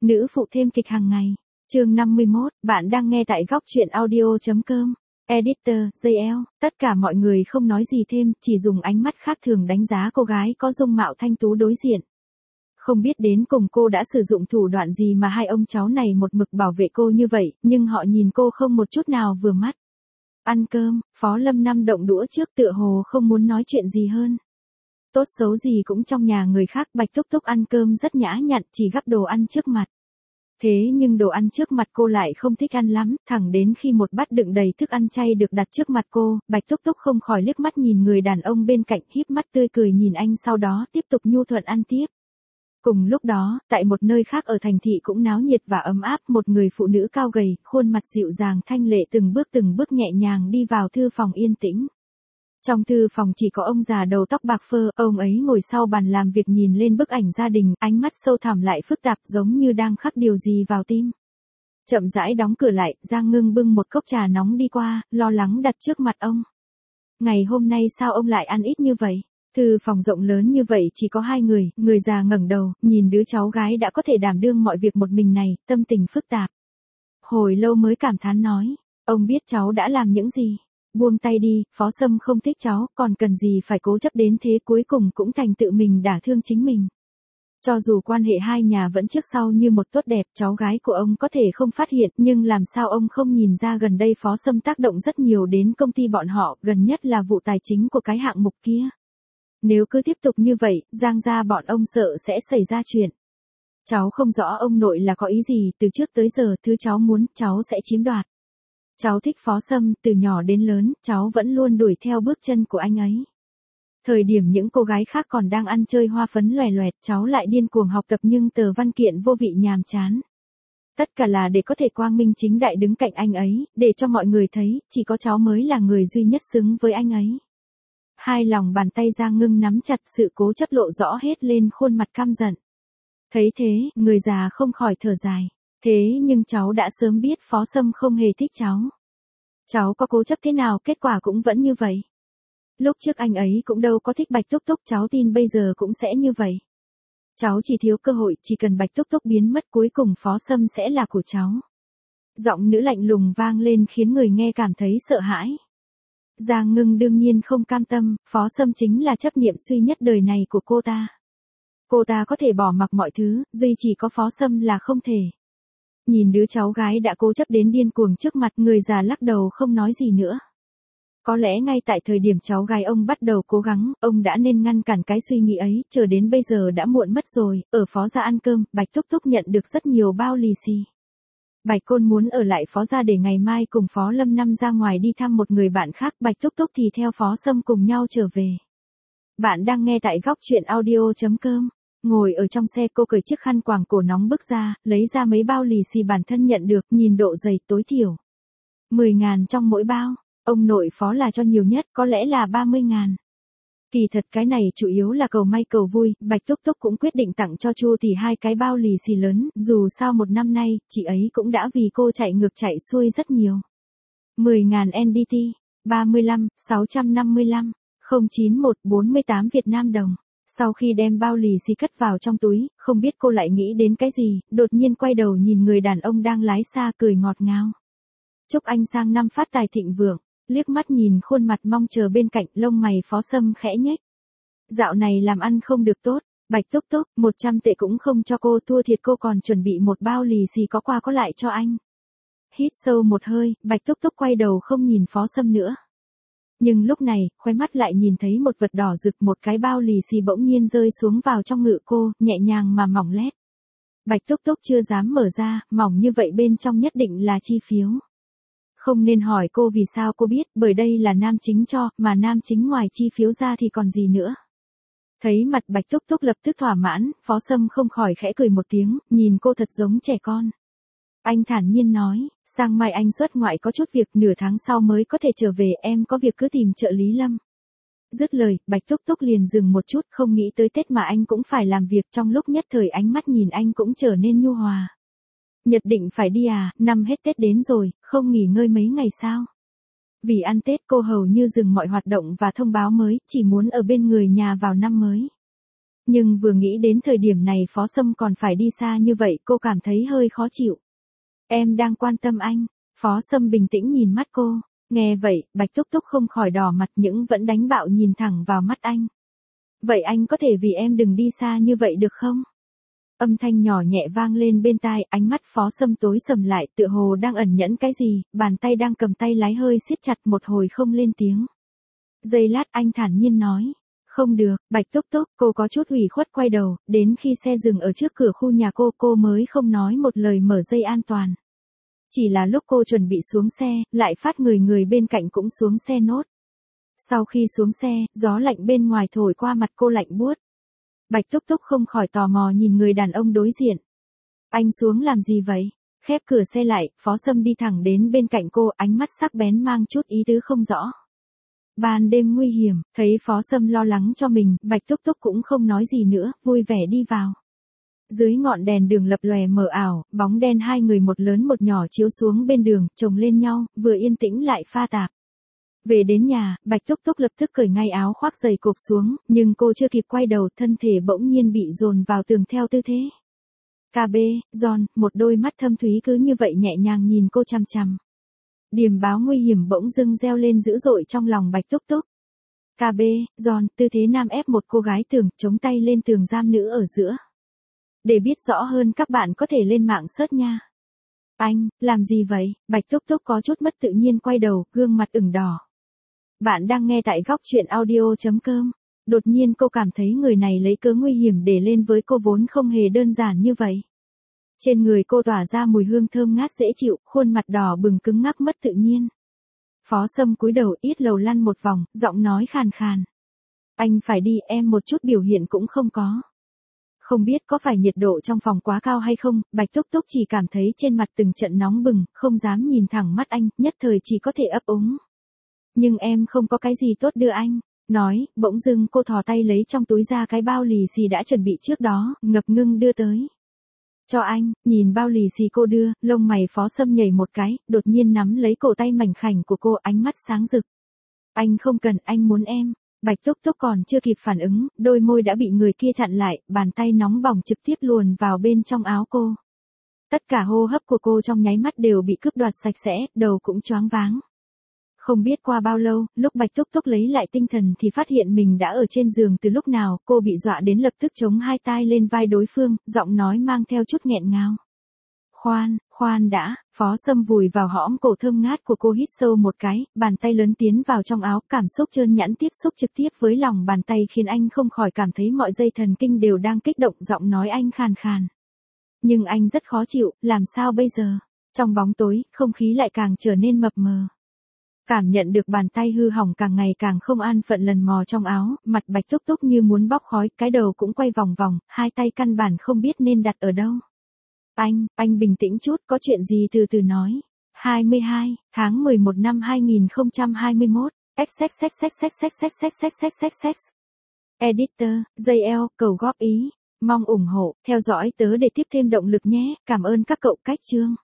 Nữ phụ thêm kịch hàng ngày. Chương 51, bạn đang nghe tại góc truyện audio.com. Editor, JL, tất cả mọi người không nói gì thêm, chỉ dùng ánh mắt khác thường đánh giá cô gái có dung mạo thanh tú đối diện. Không biết đến cùng cô đã sử dụng thủ đoạn gì mà hai ông cháu này một mực bảo vệ cô như vậy, nhưng họ nhìn cô không một chút nào vừa mắt. Ăn cơm, Phó Lâm Năm động đũa trước tựa hồ không muốn nói chuyện gì hơn. Tốt xấu gì cũng trong nhà người khác, Bạch Túc Túc ăn cơm rất nhã nhặn, chỉ gắp đồ ăn trước mặt. Thế nhưng đồ ăn trước mặt cô lại không thích ăn lắm, thẳng đến khi một bát đựng đầy thức ăn chay được đặt trước mặt cô, Bạch Túc Túc không khỏi liếc mắt nhìn người đàn ông bên cạnh, híp mắt tươi cười nhìn anh, sau đó tiếp tục nhu thuận ăn tiếp. Cùng lúc đó, tại một nơi khác ở thành thị cũng náo nhiệt và ấm áp, một người phụ nữ cao gầy, khuôn mặt dịu dàng thanh lệ từng bước nhẹ nhàng đi vào thư phòng yên tĩnh. Trong thư phòng chỉ có ông già đầu tóc bạc phơ, ông ấy ngồi sau bàn làm việc nhìn lên bức ảnh gia đình, ánh mắt sâu thẳm lại phức tạp giống như đang khắc điều gì vào tim. Chậm rãi đóng cửa lại, Giang Ngưng bưng một cốc trà nóng đi qua, lo lắng đặt trước mặt ông. Ngày hôm nay sao ông lại ăn ít như vậy? Thư phòng rộng lớn như vậy chỉ có hai người, người già ngẩng đầu, nhìn đứa cháu gái đã có thể đảm đương mọi việc một mình này, tâm tình phức tạp. Hồi lâu mới cảm thán nói, ông biết cháu đã làm những gì? Buông tay đi, Phó Sâm không thích cháu, còn cần gì phải cố chấp đến thế, cuối cùng cũng thành tự mình đả thương chính mình. Cho dù quan hệ hai nhà vẫn trước sau như một tốt đẹp, cháu gái của ông có thể không phát hiện, nhưng làm sao ông không nhìn ra gần đây Phó Sâm tác động rất nhiều đến công ty bọn họ, gần nhất là vụ tài chính của cái hạng mục kia. Nếu cứ tiếp tục như vậy, Giang gia bọn ông sợ sẽ xảy ra chuyện. Cháu không rõ ông nội là có ý gì, từ trước tới giờ, thứ cháu muốn, cháu sẽ chiếm đoạt. Cháu thích Phó Sâm, từ nhỏ đến lớn, cháu vẫn luôn đuổi theo bước chân của anh ấy. Thời điểm những cô gái khác còn đang ăn chơi hoa phấn loè loẹt, cháu lại điên cuồng học tập nhưng tờ văn kiện vô vị nhàm chán. Tất cả là để có thể quang minh chính đại đứng cạnh anh ấy, để cho mọi người thấy, chỉ có cháu mới là người duy nhất xứng với anh ấy. Hai lòng bàn tay Giang Ngưng nắm chặt, sự cố chấp lộ rõ hết lên khuôn mặt căm giận. Thấy thế, người già không khỏi thở dài. Thế nhưng cháu đã sớm biết Phó Sâm không hề thích cháu. Cháu có cố chấp thế nào, kết quả cũng vẫn như vậy. Lúc trước anh ấy cũng đâu có thích Bạch Túc Túc, cháu tin bây giờ cũng sẽ như vậy. Cháu chỉ thiếu cơ hội, chỉ cần Bạch Túc Túc biến mất cuối cùng Phó Sâm sẽ là của cháu. Giọng nữ lạnh lùng vang lên khiến người nghe cảm thấy sợ hãi. Giang Ngưng đương nhiên không cam tâm, Phó Sâm chính là chấp niệm duy nhất đời này của cô ta. Cô ta có thể bỏ mặc mọi thứ, duy chỉ có Phó Sâm là không thể. Nhìn đứa cháu gái đã cố chấp đến điên cuồng trước mặt, người già lắc đầu không nói gì nữa. Có lẽ ngay tại thời điểm cháu gái ông bắt đầu cố gắng, ông đã nên ngăn cản cái suy nghĩ ấy, chờ đến bây giờ đã muộn mất rồi. Ở Phó gia ăn cơm, Bạch Túc Túc nhận được rất nhiều bao lì xì. Bạch Côn muốn ở lại Phó gia để ngày mai cùng Phó Lâm Năm ra ngoài đi thăm một người bạn khác, Bạch Túc Túc thì theo Phó Sâm cùng nhau trở về. Bạn đang nghe tại góc truyện audio.com. Ngồi ở trong xe, cô cởi chiếc khăn quàng cổ nóng bước ra, lấy ra mấy bao lì xì bản thân nhận được, nhìn độ dày tối thiểu 10.000 trong mỗi bao. Ông nội Phó là cho nhiều nhất, có lẽ là 30.000. Kỳ thật cái này chủ yếu là cầu may cầu vui, Bạch Túc Túc cũng quyết định tặng cho Chu thì hai cái bao lì xì lớn, dù sao một năm nay, chị ấy cũng đã vì cô chạy ngược chạy xuôi rất nhiều. 10.000 NDT, 35, 655, 091, 48 Việt Nam đồng. Sau khi đem bao lì xì cất vào trong túi, không biết cô lại nghĩ đến cái gì, đột nhiên quay đầu nhìn người đàn ông đang lái xa cười ngọt ngào. Chúc anh sang năm phát tài thịnh vượng, liếc mắt nhìn khuôn mặt mong chờ bên cạnh, lông mày Phó Sâm khẽ nhếch. Dạo này làm ăn không được tốt, Bạch Túc Túc, 100 tệ cũng không cho cô, thua thiệt cô còn chuẩn bị một bao lì xì có qua có lại cho anh. Hít sâu một hơi, Bạch Túc Túc quay đầu không nhìn Phó Sâm nữa. Nhưng lúc này, khóe mắt lại nhìn thấy một vật đỏ rực, một cái bao lì xì bỗng nhiên rơi xuống vào trong ngực cô, nhẹ nhàng mà mỏng lét. Bạch Túc Túc chưa dám mở ra, mỏng như vậy bên trong nhất định là chi phiếu. Không nên hỏi cô vì sao cô biết, bởi đây là nam chính cho, mà nam chính ngoài chi phiếu ra thì còn gì nữa. Thấy mặt Bạch Túc Túc lập tức thỏa mãn, Phó Sâm không khỏi khẽ cười một tiếng, nhìn cô thật giống trẻ con. Anh thản nhiên nói, sang mai anh xuất ngoại có chút việc, nửa tháng sau mới có thể trở về, em có việc cứ tìm trợ lý Lâm. Dứt lời, Bạch Túc Túc liền dừng một chút, không nghĩ tới Tết mà anh cũng phải làm việc, trong lúc nhất thời ánh mắt nhìn anh cũng trở nên nhu hòa. Nhất định phải đi à, năm hết Tết đến rồi, không nghỉ ngơi mấy ngày sao? Vì ăn Tết cô hầu như dừng mọi hoạt động và thông báo mới, chỉ muốn ở bên người nhà vào năm mới. Nhưng vừa nghĩ đến thời điểm này Phó Sâm còn phải đi xa như vậy cô cảm thấy hơi khó chịu. Em đang quan tâm anh. Phó Sâm bình tĩnh nhìn mắt cô. Nghe vậy, Bạch Túc Túc không khỏi đỏ mặt nhưng vẫn đánh bạo nhìn thẳng vào mắt anh. Vậy anh có thể vì em đừng đi xa như vậy được không? Âm thanh nhỏ nhẹ vang lên bên tai, ánh mắt Phó Sâm tối sầm lại, tựa hồ đang ẩn nhẫn cái gì, bàn tay đang cầm tay lái hơi siết chặt một hồi không lên tiếng. Giây lát anh thản nhiên nói. Không được, Bạch Túc Túc, cô có chút ủy khuất quay đầu, đến khi xe dừng ở trước cửa khu nhà cô mới không nói một lời mở dây an toàn. Chỉ là lúc cô chuẩn bị xuống xe, lại phát người bên cạnh cũng xuống xe nốt. Sau khi xuống xe, gió lạnh bên ngoài thổi qua mặt cô lạnh buốt. Bạch Túc Túc không khỏi tò mò nhìn người đàn ông đối diện. Anh xuống làm gì vậy? Khép cửa xe lại, Phó Sâm đi thẳng đến bên cạnh cô, ánh mắt sắc bén mang chút ý tứ không rõ. Ban đêm nguy hiểm, thấy Phó Sâm lo lắng cho mình, Bạch Túc Túc cũng không nói gì nữa, vui vẻ đi vào. Dưới ngọn đèn đường lập lòe mờ ảo, bóng đen hai người một lớn một nhỏ chiếu xuống bên đường, chồng lên nhau, vừa yên tĩnh lại pha tạp. Về đến nhà, Bạch Túc Túc lập tức cởi ngay áo khoác giày cộp xuống, nhưng cô chưa kịp quay đầu, thân thể bỗng nhiên bị dồn vào tường theo tư thế. KB, John, một đôi mắt thâm thúy cứ như vậy nhẹ nhàng nhìn cô chằm chằm. Điềm báo nguy hiểm bỗng dưng reo lên dữ dội trong lòng Bạch Túc Túc. KB, John, tư thế nam ép một cô gái tường, chống tay lên tường giam nữ ở giữa. Để biết rõ hơn các bạn có thể lên mạng search nha. Anh, làm gì vậy? Bạch Túc Túc có chút mất tự nhiên quay đầu, gương mặt ửng đỏ. Bạn đang nghe tại góc truyện audio.com. Đột nhiên cô cảm thấy người này lấy cớ nguy hiểm để lên với cô vốn không hề đơn giản như vậy. Trên người cô tỏa ra mùi hương thơm ngát dễ chịu, khuôn mặt đỏ bừng cứng ngắc mất tự nhiên. Phó Sâm cúi đầu ít lầu lăn một vòng, giọng nói khàn khàn. Anh phải đi, em một chút biểu hiện cũng không có. Không biết có phải nhiệt độ trong phòng quá cao hay không, Bạch Túc Túc chỉ cảm thấy trên mặt từng trận nóng bừng, không dám nhìn thẳng mắt anh, nhất thời chỉ có thể ấp úng. Nhưng em không có cái gì tốt đưa anh. Nói, bỗng dưng cô thò tay lấy trong túi ra cái bao lì xì đã chuẩn bị trước đó, ngập ngừng đưa tới. Cho anh, nhìn bao lì xì cô đưa, lông mày Phó Sâm nhảy một cái, đột nhiên nắm lấy cổ tay mảnh khảnh của cô, ánh mắt sáng rực. Anh không cần, anh muốn em. Bạch Túc Túc còn chưa kịp phản ứng, đôi môi đã bị người kia chặn lại, bàn tay nóng bỏng trực tiếp luồn vào bên trong áo cô. Tất cả hô hấp của cô trong nháy mắt đều bị cướp đoạt sạch sẽ, đầu cũng choáng váng. Không biết qua bao lâu, lúc Bạch Túc Túc lấy lại tinh thần thì phát hiện mình đã ở trên giường từ lúc nào, cô bị dọa đến lập tức chống hai tai lên vai đối phương, giọng nói mang theo chút nghẹn ngào. Khoan đã, Phó Sâm vùi vào hõm cổ thơm ngát của cô hít sâu một cái, bàn tay lớn tiến vào trong áo, cảm xúc trơn nhẵn tiếp xúc trực tiếp với lòng bàn tay khiến anh không khỏi cảm thấy mọi dây thần kinh đều đang kích động, giọng nói anh khàn khàn. Nhưng anh rất khó chịu, làm sao bây giờ? Trong bóng tối, không khí lại càng trở nên mập mờ. Cảm nhận được bàn tay hư hỏng càng ngày càng không an phận lần mò trong áo, mặt Bạch Túc Túc như muốn bóc khói, cái đầu cũng quay vòng vòng, hai tay căn bản không biết nên đặt ở đâu. Anh bình tĩnh chút, có chuyện gì từ từ nói. 22 tháng 11 năm 2021. XXXXXXXXXXXX. Editor, JL, cầu góp ý. Mong ủng hộ, theo dõi tớ để tiếp thêm động lực nhé. Cảm ơn các cậu. Cách chương.